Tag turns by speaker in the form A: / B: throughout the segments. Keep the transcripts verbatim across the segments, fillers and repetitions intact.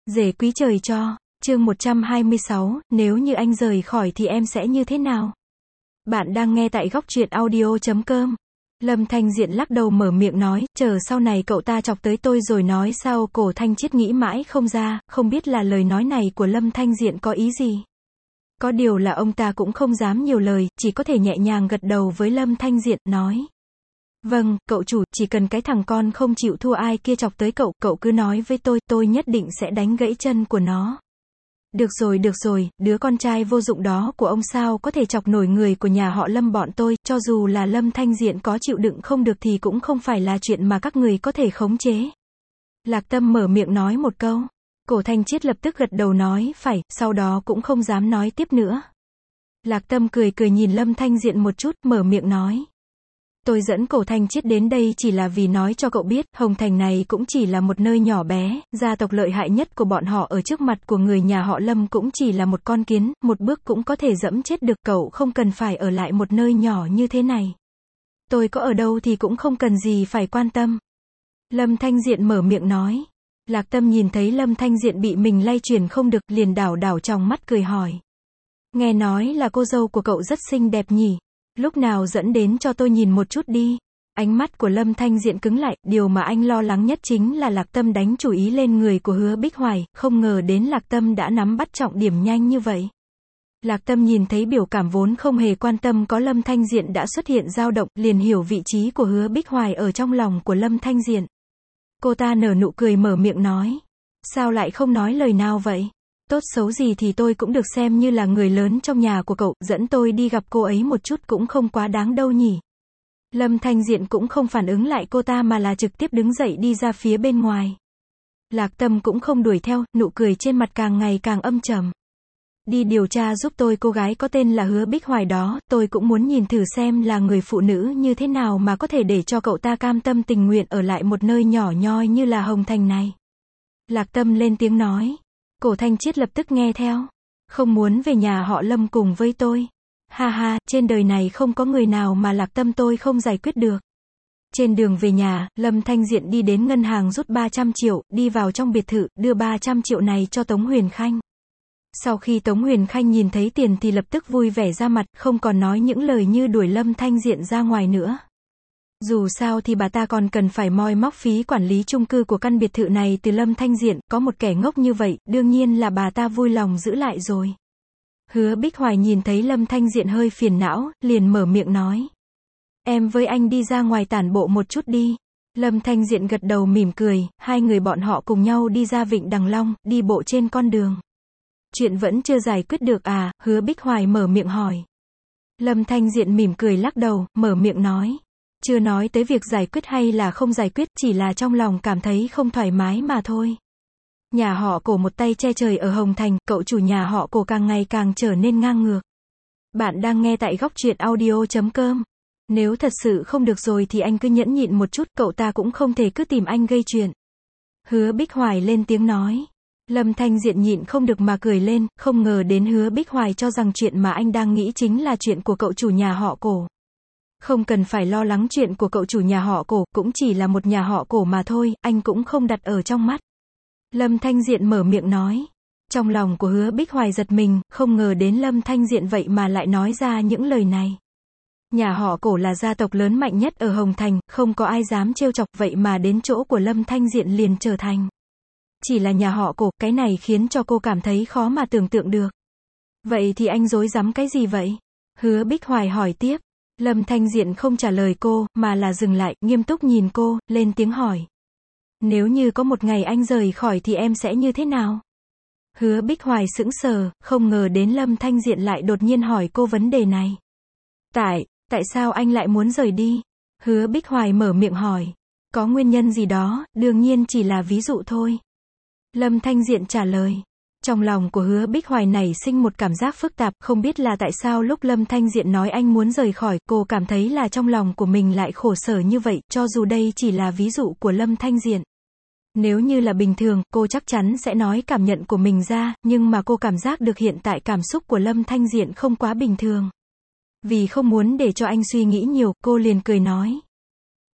A: Rể quý trời cho, chương một trăm hai mươi sáu, nếu như anh rời khỏi thì em sẽ như thế nào? Bạn đang nghe tại góc truyện audio chấm com. Lâm Thanh Diện lắc đầu mở miệng nói, chờ sau này cậu ta chọc tới tôi rồi nói sao. Cổ Thanh Chiết nghĩ mãi không ra, không biết là lời nói này của Lâm Thanh Diện có ý gì. Có điều là ông ta cũng không dám nhiều lời, chỉ có thể nhẹ nhàng gật đầu với Lâm Thanh Diện, nói. Vâng, cậu chủ, chỉ cần cái thằng con không chịu thua ai kia chọc tới cậu, cậu cứ nói với tôi, tôi nhất định sẽ đánh gãy chân của nó. Được rồi, được rồi, đứa con trai vô dụng đó của ông sao có thể chọc nổi người của nhà họ Lâm bọn tôi, cho dù là Lâm Thanh Diện có chịu đựng không được thì cũng không phải là chuyện mà các người có thể khống chế. Lạc Tâm mở miệng nói một câu. Cổ Thanh Chiết lập tức gật đầu nói, phải, sau đó cũng không dám nói tiếp nữa. Lạc Tâm cười cười nhìn Lâm Thanh Diện một chút, mở miệng nói. Tôi dẫn Cổ Thanh Chiết đến đây chỉ là vì nói cho cậu biết, Hồng Thành này cũng chỉ là một nơi nhỏ bé, gia tộc lợi hại nhất của bọn họ ở trước mặt của người nhà họ Lâm cũng chỉ là một con kiến, một bước cũng có thể dẫm chết được, cậu không cần phải ở lại một nơi nhỏ như thế này. Tôi có ở đâu thì cũng không cần gì phải quan tâm. Lâm Thanh Diện mở miệng nói. Lạc Tâm nhìn thấy Lâm Thanh Diện bị mình lay chuyển không được, liền đảo đảo trong mắt cười hỏi. Nghe nói là cô dâu của cậu rất xinh đẹp nhỉ? Lúc nào dẫn đến cho tôi nhìn một chút đi. Ánh mắt của Lâm Thanh Diện cứng lại, điều mà anh lo lắng nhất chính là Lạc Tâm đánh chủ ý lên người của Hứa Bích Hoài, không ngờ đến Lạc Tâm đã nắm bắt trọng điểm nhanh như vậy. Lạc Tâm nhìn thấy biểu cảm vốn không hề quan tâm có Lâm Thanh Diện đã xuất hiện dao động, liền hiểu vị trí của Hứa Bích Hoài ở trong lòng của Lâm Thanh Diện. Cô ta nở nụ cười mở miệng nói. Sao lại không nói lời nào vậy? Tốt xấu gì thì tôi cũng được xem như là người lớn trong nhà của cậu, dẫn tôi đi gặp cô ấy một chút cũng không quá đáng đâu nhỉ. Lâm Thanh Diện cũng không phản ứng lại cô ta mà là trực tiếp đứng dậy đi ra phía bên ngoài. Lạc Tâm cũng không đuổi theo, nụ cười trên mặt càng ngày càng âm trầm. Đi điều tra giúp tôi cô gái có tên là Hứa Bích Hoài đó, tôi cũng muốn nhìn thử xem là người phụ nữ như thế nào mà có thể để cho cậu ta cam tâm tình nguyện ở lại một nơi nhỏ nhoi như là Hồng Thành này. Lạc Tâm lên tiếng nói. Cổ Thanh Chiết lập tức nghe theo. Không muốn về nhà họ Lâm cùng với tôi. Ha ha, trên đời này không có người nào mà Lạc Tâm tôi không giải quyết được. Trên đường về nhà, Lâm Thanh Diện đi đến ngân hàng rút ba trăm triệu, đi vào trong biệt thự, đưa ba trăm triệu này cho Tống Huyền Khanh. Sau khi Tống Huyền Khanh nhìn thấy tiền thì lập tức vui vẻ ra mặt, không còn nói những lời như đuổi Lâm Thanh Diện ra ngoài nữa. Dù sao thì bà ta còn cần phải moi móc phí quản lý chung cư của căn biệt thự này từ Lâm Thanh Diện, có một kẻ ngốc như vậy, đương nhiên là bà ta vui lòng giữ lại rồi. Hứa Bích Hoài nhìn thấy Lâm Thanh Diện hơi phiền não, liền mở miệng nói. Em với anh đi ra ngoài tản bộ một chút đi. Lâm Thanh Diện gật đầu mỉm cười, hai người bọn họ cùng nhau đi ra Vịnh Đằng Long, đi bộ trên con đường. Chuyện vẫn chưa giải quyết được à? Hứa Bích Hoài mở miệng hỏi. Lâm Thanh Diện mỉm cười lắc đầu, mở miệng nói. Chưa nói tới việc giải quyết hay là không giải quyết, chỉ là trong lòng cảm thấy không thoải mái mà thôi. Nhà họ Cổ một tay che trời ở Hồng Thành, cậu chủ nhà họ Cổ càng ngày càng trở nên ngang ngược. Bạn đang nghe tại góc truyện audio chấm com. Nếu thật sự không được rồi thì anh cứ nhẫn nhịn một chút, cậu ta cũng không thể cứ tìm anh gây chuyện. Hứa Bích Hoài lên tiếng nói. Lâm Thanh Diện nhịn không được mà cười lên, không ngờ đến Hứa Bích Hoài cho rằng chuyện mà anh đang nghĩ chính là chuyện của cậu chủ nhà họ Cổ. Không cần phải lo lắng chuyện của cậu chủ nhà họ Cổ, cũng chỉ là một nhà họ Cổ mà thôi, anh cũng không đặt ở trong mắt. Lâm Thanh Diện mở miệng nói. Trong lòng của Hứa Bích Hoài giật mình, không ngờ đến Lâm Thanh Diện vậy mà lại nói ra những lời này. Nhà họ Cổ là gia tộc lớn mạnh nhất ở Hồng Thành, không có ai dám trêu chọc, vậy mà đến chỗ của Lâm Thanh Diện liền trở thành. Chỉ là nhà họ Cổ, cái này khiến cho cô cảm thấy khó mà tưởng tượng được. Vậy thì anh rối rắm cái gì vậy? Hứa Bích Hoài hỏi tiếp. Lâm Thanh Diện không trả lời cô, mà là dừng lại, nghiêm túc nhìn cô, lên tiếng hỏi. Nếu như có một ngày anh rời khỏi thì em sẽ như thế nào? Hứa Bích Hoài sững sờ, không ngờ đến Lâm Thanh Diện lại đột nhiên hỏi cô vấn đề này. Tại, tại sao anh lại muốn rời đi? Hứa Bích Hoài mở miệng hỏi. Có nguyên nhân gì đó, đương nhiên chỉ là ví dụ thôi. Lâm Thanh Diện trả lời. Trong lòng của Hứa Bích Hoài nảy sinh một cảm giác phức tạp, không biết là tại sao lúc Lâm Thanh Diện nói anh muốn rời khỏi, cô cảm thấy là trong lòng của mình lại khổ sở như vậy, cho dù đây chỉ là ví dụ của Lâm Thanh Diện. Nếu như là bình thường, cô chắc chắn sẽ nói cảm nhận của mình ra, nhưng mà cô cảm giác được hiện tại cảm xúc của Lâm Thanh Diện không quá bình thường. Vì không muốn để cho anh suy nghĩ nhiều, cô liền cười nói.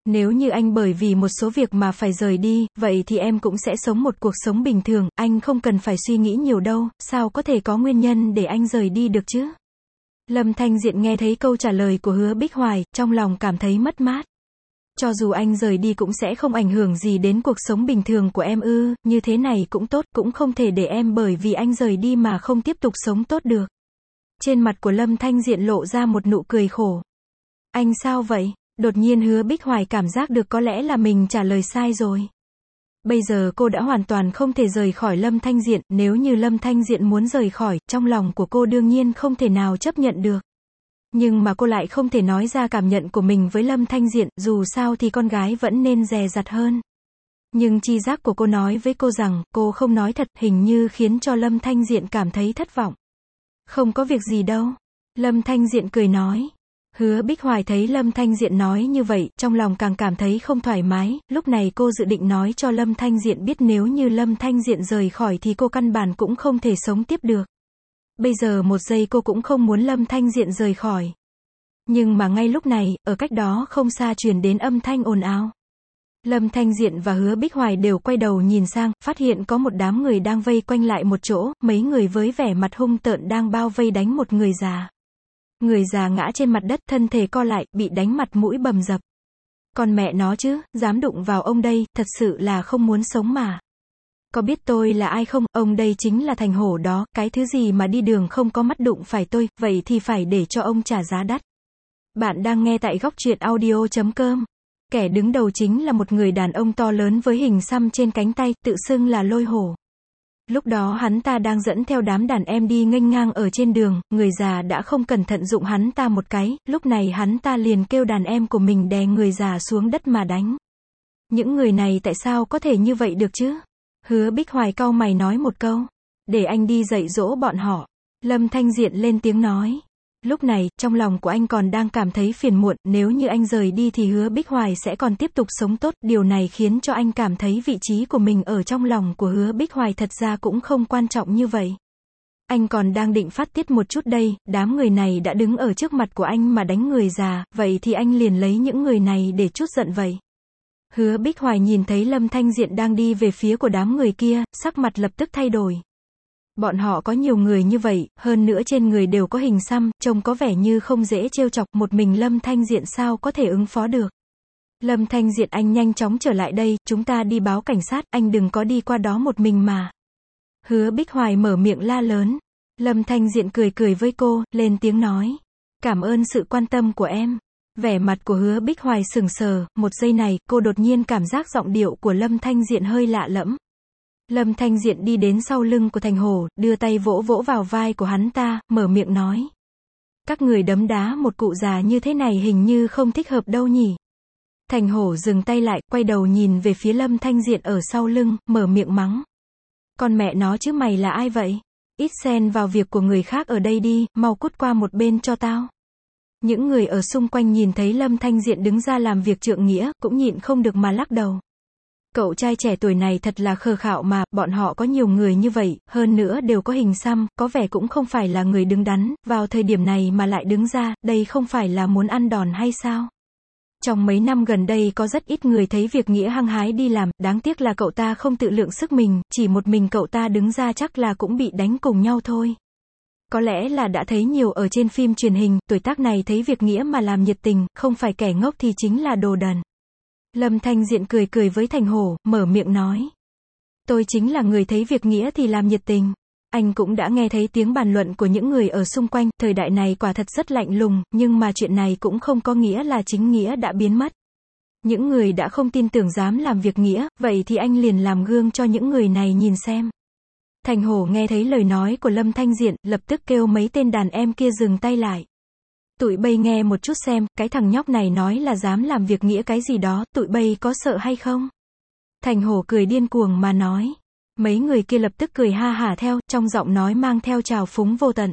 A: Nếu như anh bởi vì một số việc mà phải rời đi, vậy thì em cũng sẽ sống một cuộc sống bình thường, anh không cần phải suy nghĩ nhiều đâu, sao có thể có nguyên nhân để anh rời đi được chứ? Lâm Thanh Diện nghe thấy câu trả lời của Hứa Bích Hoài, trong lòng cảm thấy mất mát. Cho dù anh rời đi cũng sẽ không ảnh hưởng gì đến cuộc sống bình thường của em ư, như thế này cũng tốt, cũng không thể để em bởi vì anh rời đi mà không tiếp tục sống tốt được. Trên mặt của Lâm Thanh Diện lộ ra một nụ cười khổ. Anh sao vậy? Đột nhiên Hứa Bích Hoài cảm giác được có lẽ là mình trả lời sai rồi. Bây giờ cô đã hoàn toàn không thể rời khỏi Lâm Thanh Diện, nếu như Lâm Thanh Diện muốn rời khỏi, trong lòng của cô đương nhiên không thể nào chấp nhận được. Nhưng mà cô lại không thể nói ra cảm nhận của mình với Lâm Thanh Diện, dù sao thì con gái vẫn nên dè dặt hơn. Nhưng tri giác của cô nói với cô rằng, cô không nói thật, hình như khiến cho Lâm Thanh Diện cảm thấy thất vọng. Không có việc gì đâu. Lâm Thanh Diện cười nói. Hứa Bích Hoài thấy Lâm Thanh Diện nói như vậy, trong lòng càng cảm thấy không thoải mái, lúc này cô dự định nói cho Lâm Thanh Diện biết nếu như Lâm Thanh Diện rời khỏi thì cô căn bản cũng không thể sống tiếp được. Bây giờ một giây cô cũng không muốn Lâm Thanh Diện rời khỏi. Nhưng mà ngay lúc này, ở cách đó không xa truyền đến âm thanh ồn ào. Lâm Thanh Diện và Hứa Bích Hoài đều quay đầu nhìn sang, phát hiện có một đám người đang vây quanh lại một chỗ, mấy người với vẻ mặt hung tợn đang bao vây đánh một người già. Người già ngã trên mặt đất, thân thể co lại, bị đánh mặt mũi bầm dập. Còn mẹ nó chứ, dám đụng vào ông đây, thật sự là không muốn sống mà. Có biết tôi là ai không, ông đây chính là Thành Hổ đó, cái thứ gì mà đi đường không có mắt đụng phải tôi, vậy thì phải để cho ông trả giá đắt. Bạn đang nghe tại góc truyện audio chấm com. Kẻ đứng đầu chính là một người đàn ông to lớn với hình xăm trên cánh tay, tự xưng là Lôi Hổ. Lúc đó hắn ta đang dẫn theo đám đàn em đi nghênh ngang ở trên đường, người già đã không cẩn thận dụng hắn ta một cái, lúc này hắn ta liền kêu đàn em của mình đè người già xuống đất mà đánh. Những người này tại sao có thể như vậy được chứ? Hứa Bích Hoài cau mày nói một câu. Để anh đi dạy dỗ bọn họ. Lâm Thanh Diện lên tiếng nói. Lúc này, trong lòng của anh còn đang cảm thấy phiền muộn, nếu như anh rời đi thì Hứa Bích Hoài sẽ còn tiếp tục sống tốt, điều này khiến cho anh cảm thấy vị trí của mình ở trong lòng của Hứa Bích Hoài thật ra cũng không quan trọng như vậy. Anh còn đang định phát tiết một chút đây, đám người này đã đứng ở trước mặt của anh mà đánh người già, vậy thì anh liền lấy những người này để trút giận vậy. Hứa Bích Hoài nhìn thấy Lâm Thanh Diện đang đi về phía của đám người kia, sắc mặt lập tức thay đổi. Bọn họ có nhiều người như vậy, hơn nữa trên người đều có hình xăm, trông có vẻ như không dễ trêu chọc, một mình Lâm Thanh Diện sao có thể ứng phó được. Lâm Thanh Diện, anh nhanh chóng trở lại đây, chúng ta đi báo cảnh sát, anh đừng có đi qua đó một mình mà. Hứa Bích Hoài mở miệng la lớn. Lâm Thanh Diện cười cười với cô, lên tiếng nói. Cảm ơn sự quan tâm của em. Vẻ mặt của Hứa Bích Hoài sừng sờ, một giây này, cô đột nhiên cảm giác giọng điệu của Lâm Thanh Diện hơi lạ lẫm. Lâm Thanh Diện đi đến sau lưng của Thành Hổ, đưa tay vỗ vỗ vào vai của hắn ta, mở miệng nói. Các người đấm đá một cụ già như thế này hình như không thích hợp đâu nhỉ. Thành Hổ dừng tay lại, quay đầu nhìn về phía Lâm Thanh Diện ở sau lưng, mở miệng mắng. Con mẹ nó chứ mày là ai vậy? Ít xen vào việc của người khác ở đây đi, mau cút qua một bên cho tao. Những người ở xung quanh nhìn thấy Lâm Thanh Diện đứng ra làm việc trượng nghĩa, cũng nhịn không được mà lắc đầu. Cậu trai trẻ tuổi này thật là khờ khạo mà, bọn họ có nhiều người như vậy, hơn nữa đều có hình xăm, có vẻ cũng không phải là người đứng đắn, vào thời điểm này mà lại đứng ra, đây không phải là muốn ăn đòn hay sao? Trong mấy năm gần đây có rất ít người thấy việc nghĩa hăng hái đi làm, đáng tiếc là cậu ta không tự lượng sức mình, chỉ một mình cậu ta đứng ra chắc là cũng bị đánh cùng nhau thôi. Có lẽ là đã thấy nhiều ở trên phim truyền hình, tuổi tác này thấy việc nghĩa mà làm nhiệt tình, không phải kẻ ngốc thì chính là đồ đần. Lâm Thanh Diện cười cười với Thành Hổ, mở miệng nói. Tôi chính là người thấy việc nghĩa thì làm nhiệt tình. Anh cũng đã nghe thấy tiếng bàn luận của những người ở xung quanh, thời đại này quả thật rất lạnh lùng, nhưng mà chuyện này cũng không có nghĩa là chính nghĩa đã biến mất. Những người đã không tin tưởng dám làm việc nghĩa, vậy thì anh liền làm gương cho những người này nhìn xem. Thành Hổ nghe thấy lời nói của Lâm Thanh Diện, lập tức kêu mấy tên đàn em kia dừng tay lại. Tụi bay nghe một chút xem, cái thằng nhóc này nói là dám làm việc nghĩa cái gì đó, tụi bay có sợ hay không? Thành Hổ cười điên cuồng mà nói. Mấy người kia lập tức cười ha hả theo, trong giọng nói mang theo trào phúng vô tận.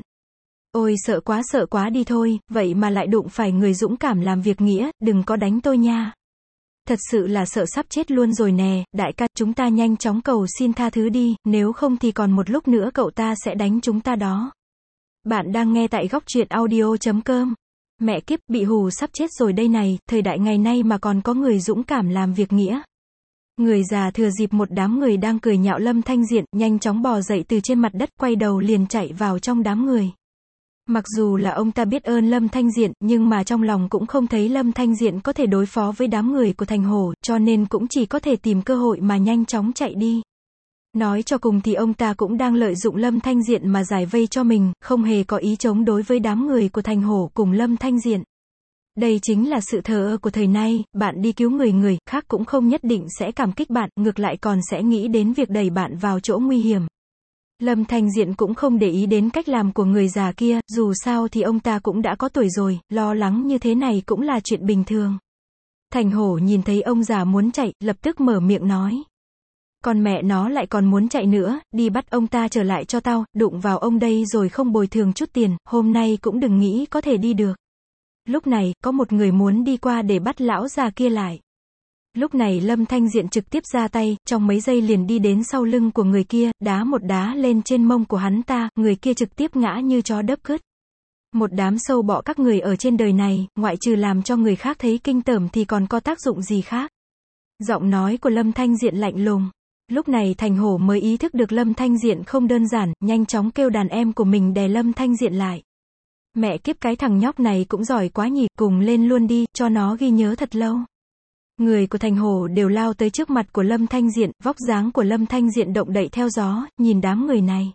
A: Ôi sợ quá sợ quá đi thôi, vậy mà lại đụng phải người dũng cảm làm việc nghĩa, đừng có đánh tôi nha. Thật sự là sợ sắp chết luôn rồi nè, đại ca, chúng ta nhanh chóng cầu xin tha thứ đi, nếu không thì còn một lúc nữa cậu ta sẽ đánh chúng ta đó. Bạn đang nghe tại góc truyện audio chấm com. Mẹ kiếp, bị hù sắp chết rồi đây này, thời đại ngày nay mà còn có người dũng cảm làm việc nghĩa. Người già thừa dịp một đám người đang cười nhạo Lâm Thanh Diện, nhanh chóng bò dậy từ trên mặt đất, quay đầu liền chạy vào trong đám người. Mặc dù là ông ta biết ơn Lâm Thanh Diện, nhưng mà trong lòng cũng không thấy Lâm Thanh Diện có thể đối phó với đám người của Thành Hổ, cho nên cũng chỉ có thể tìm cơ hội mà nhanh chóng chạy đi. Nói cho cùng thì ông ta cũng đang lợi dụng Lâm Thanh Diện mà giải vây cho mình, không hề có ý chống đối với đám người của Thành Hổ cùng Lâm Thanh Diện. Đây chính là sự thờ ơ của thời nay, bạn đi cứu người người khác cũng không nhất định sẽ cảm kích bạn, ngược lại còn sẽ nghĩ đến việc đẩy bạn vào chỗ nguy hiểm. Lâm Thanh Diện cũng không để ý đến cách làm của người già kia, dù sao thì ông ta cũng đã có tuổi rồi, lo lắng như thế này cũng là chuyện bình thường. Thành Hổ nhìn thấy ông già muốn chạy, lập tức mở miệng nói. Còn mẹ nó lại còn muốn chạy nữa, đi bắt ông ta trở lại cho tao, đụng vào ông đây rồi không bồi thường chút tiền, hôm nay cũng đừng nghĩ có thể đi được. Lúc này, có một người muốn đi qua để bắt lão già kia lại. Lúc này Lâm Thanh Diện trực tiếp ra tay, trong mấy giây liền đi đến sau lưng của người kia, đá một đá lên trên mông của hắn ta, người kia trực tiếp ngã như chó đớp cứt. Một đám sâu bọ các người ở trên đời này, ngoại trừ làm cho người khác thấy kinh tởm thì còn có tác dụng gì khác. Giọng nói của Lâm Thanh Diện lạnh lùng. Lúc này Thành Hổ mới ý thức được Lâm Thanh Diện không đơn giản, nhanh chóng kêu đàn em của mình đè Lâm Thanh Diện lại. Mẹ kiếp, cái thằng nhóc này cũng giỏi quá nhỉ, cùng lên luôn đi, cho nó ghi nhớ thật lâu. Người của Thành Hổ đều lao tới trước mặt của Lâm Thanh Diện, vóc dáng của Lâm Thanh Diện động đậy theo gió, nhìn đám người này.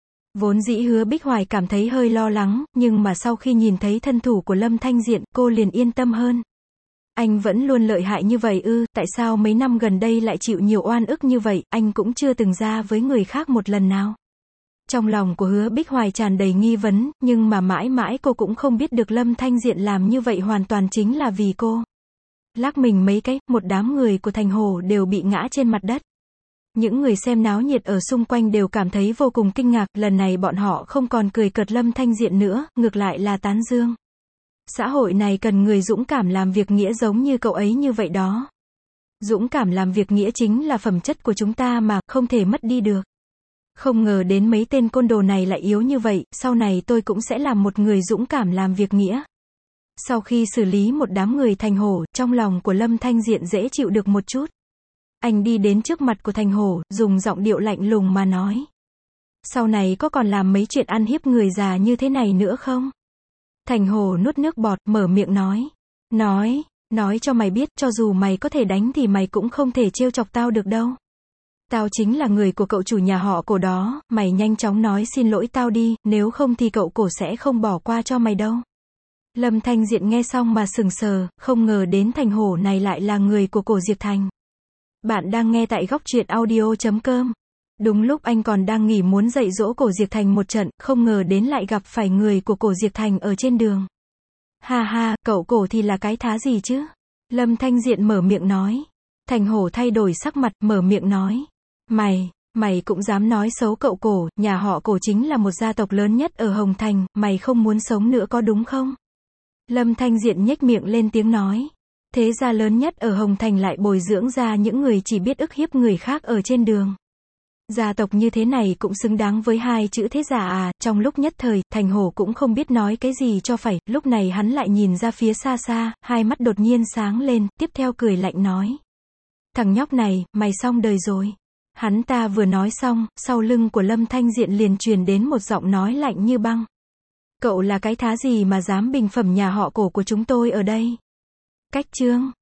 A: Vốn dĩ Hứa Bích Hoài cảm thấy hơi lo lắng, nhưng mà sau khi nhìn thấy thân thủ của Lâm Thanh Diện, cô liền yên tâm hơn. Anh vẫn luôn lợi hại như vậy ư, tại sao mấy năm gần đây lại chịu nhiều oan ức như vậy, anh cũng chưa từng ra với người khác một lần nào. Trong lòng của Hứa Bích Hoài tràn đầy nghi vấn, nhưng mà mãi mãi cô cũng không biết được Lâm Thanh Diện làm như vậy hoàn toàn chính là vì cô. Lắc mình mấy cái, một đám người của Thành Hổ đều bị ngã trên mặt đất. Những người xem náo nhiệt ở xung quanh đều cảm thấy vô cùng kinh ngạc, lần này bọn họ không còn cười cợt Lâm Thanh Diện nữa, ngược lại là tán dương. Xã hội này cần người dũng cảm làm việc nghĩa giống như cậu ấy như vậy đó. Dũng cảm làm việc nghĩa chính là phẩm chất của chúng ta mà, không thể mất đi được. Không ngờ đến mấy tên côn đồ này lại yếu như vậy, sau này tôi cũng sẽ làm một người dũng cảm làm việc nghĩa. Sau khi xử lý một đám người Thành Hổ, trong lòng của Lâm Thanh Diện dễ chịu được một chút. Anh đi đến trước mặt của Thành Hổ, dùng giọng điệu lạnh lùng mà nói. Sau này có còn làm mấy chuyện ăn hiếp người già như thế này nữa không? Thành Hổ nuốt nước bọt, mở miệng nói. Nói, nói cho mày biết, cho dù mày có thể đánh thì mày cũng không thể trêu chọc tao được đâu. Tao chính là người của cậu chủ nhà họ Cổ đó, mày nhanh chóng nói xin lỗi tao đi, nếu không thì cậu Cổ sẽ không bỏ qua cho mày đâu. Lâm Thanh Diện nghe xong mà sừng sờ, không ngờ đến Thành Hổ này lại là người của Cổ Diệp Thành. Bạn đang nghe tại góc truyện audio chấm com. Đúng lúc anh còn đang nghỉ muốn dạy dỗ Cổ Diệp Thành một trận, không ngờ đến lại gặp phải người của Cổ Diệp Thành ở trên đường. Ha ha, cậu Cổ thì là cái thá gì chứ? Lâm Thanh Diện mở miệng nói. Thành Hổ thay đổi sắc mặt, mở miệng nói. Mày, mày cũng dám nói xấu cậu Cổ, nhà họ Cổ chính là một gia tộc lớn nhất ở Hồng Thành, mày không muốn sống nữa có đúng không? Lâm Thanh Diện nhếch miệng lên tiếng nói. Thế gia lớn nhất ở Hồng Thành lại bồi dưỡng ra những người chỉ biết ức hiếp người khác ở trên đường. Gia tộc như thế này cũng xứng đáng với hai chữ thế giả à, trong lúc nhất thời, Thành Hổ cũng không biết nói cái gì cho phải, lúc này hắn lại nhìn ra phía xa xa, hai mắt đột nhiên sáng lên, tiếp theo cười lạnh nói. Thằng nhóc này, mày xong đời rồi. Hắn ta vừa nói xong, sau lưng của Lâm Thanh Diện liền truyền đến một giọng nói lạnh như băng. Cậu là cái thá gì mà dám bình phẩm nhà họ Cổ của chúng tôi ở đây? Cách chương